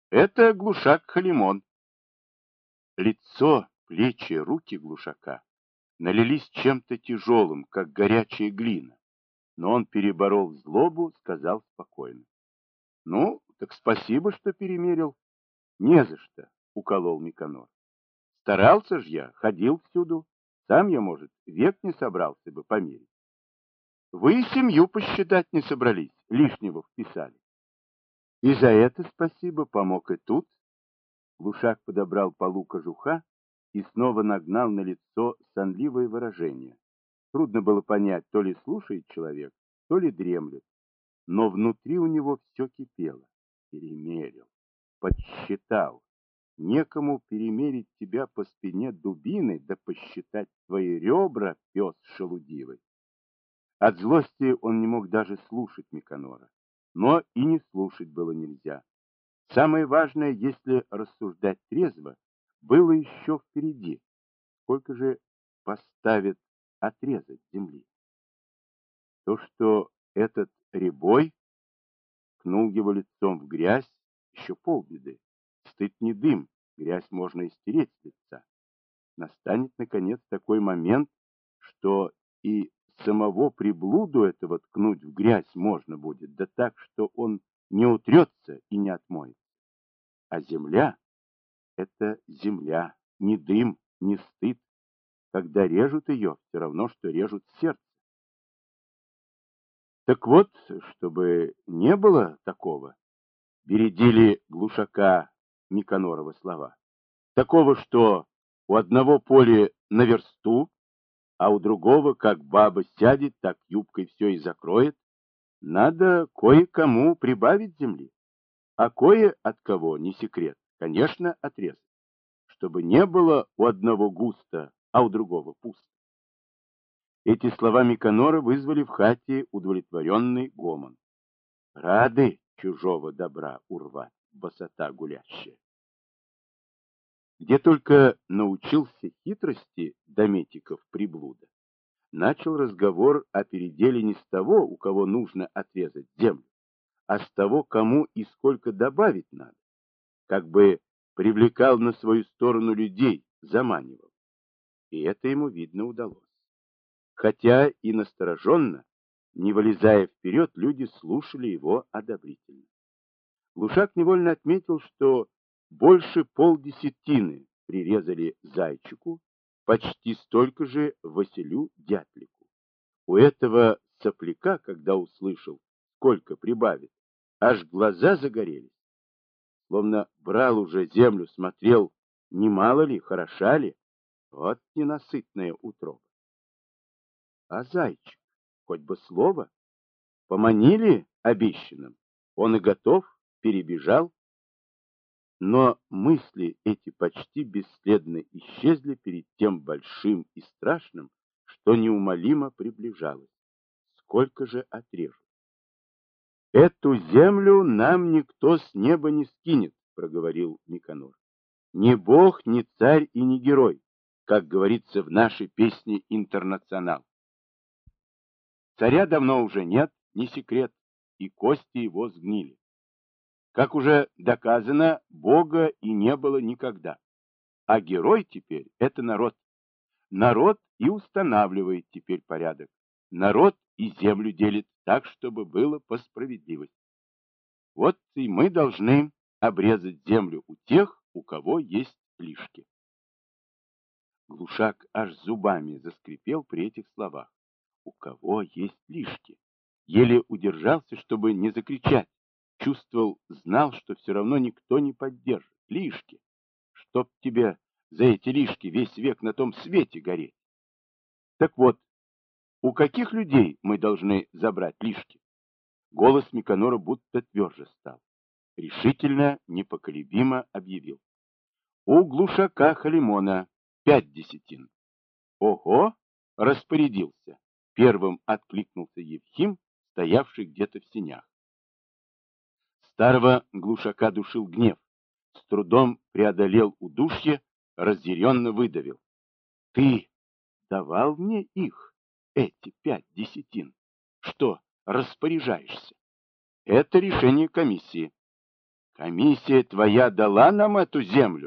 Это глушак Халимон. Лицо, плечи, руки глушака налились чем-то тяжелым, как горячая глина. Но он переборол злобу, сказал спокойно. Ну, так спасибо, что перемерил. Не за что, уколол Никанор. Старался ж я, ходил всюду. Сам я, может, век не собрался бы померить. Вы семью посчитать не собрались, лишнего вписали. И за это спасибо, помог и тут. Глушак подобрал полу кожуха и снова нагнал на лицо сонливое выражение. Трудно было понять, то ли слушает человек, то ли дремлет. Но внутри у него все кипело. Перемерил, подсчитал. Некому перемерить тебя по спине дубины, да посчитать твои ребра, пес шелудивый. От злости он не мог даже слушать Никанора. Но и не слушать было нельзя. Самое важное, если рассуждать трезво, было еще впереди. Сколько же поставит отрезать земли? То, что этот рябой ткнул его лицом в грязь, еще полбеды. Стыд не дым, грязь можно и стереть с лица. Настанет, наконец, такой момент, что и самого приблуду этого ткнуть в грязь можно будет, да так, что он не утрется и не отмоется. А земля — это земля, не дым, не стыд. Когда режут ее, все равно, что режут сердце. Так вот, чтобы не было такого, бередили глушака Никанорова слова. Такого, что у одного поле на версту, а у другого, как баба сядет, так юбкой все и закроет. Надо кое-кому прибавить земли, а кое от кого, не секрет, конечно, отрезать, чтобы не было у одного густо, а у другого пусто. Эти слова Никанора вызвали в хате удовлетворенный гомон. Рады чужого добра урвать, босота гулящая. Где только научился хитрости Дометиков приблуда, начал разговор о переделе не с того, у кого нужно отрезать землю, а с того, кому и сколько добавить надо, как бы привлекал на свою сторону людей, заманивал. И это ему, видно, удалось. Хотя и настороженно, не вылезая вперед, люди слушали его одобрительно. Глушак невольно отметил, что больше полдесятины прирезали зайчику, почти столько же Василю Дятлику. У этого сопляка, когда услышал, сколько прибавит, аж глаза загорелись. Словно брал уже землю, смотрел, немало ли, хороша ли. Вот ненасытная утроба. А зайчик, хоть бы слово, поманили обещанным, он и готов, перебежал. Но мысли эти почти бесследно исчезли перед тем большим и страшным, что неумолимо приближалось. Сколько же отрежут? Эту землю нам никто с неба не скинет, проговорил Никанор. Ни бог, ни царь и ни герой, как говорится в нашей песне «Интернационал». Царя давно уже нет, не секрет, и кости его сгнили. Как уже доказано, Бога и не было никогда. А герой теперь — это народ. Народ и устанавливает теперь порядок. Народ и землю делит так, чтобы было по справедливости. Вот и мы должны обрезать землю у тех, у кого есть лишки. Глушак аж зубами заскрипел при этих словах. У кого есть лишки? Еле удержался, чтобы не закричать. Чувствовал, знал, что все равно никто не поддержит. Лишки. Чтоб тебе за эти лишки весь век на том свете гореть. Так вот, у каких людей мы должны забрать лишки? Голос Никанора будто тверже стал. Решительно, непоколебимо объявил. У глушака Халимона 5 десятин. Ого! Распорядился. Первым откликнулся Евхим, стоявший где-то в сенях. Старого глушака душил гнев. С трудом преодолел удушье, разъяренно выдавил. Ты давал мне их, эти 5 десятин? Что, распоряжаешься? Это решение комиссии. Комиссия твоя дала нам эту землю?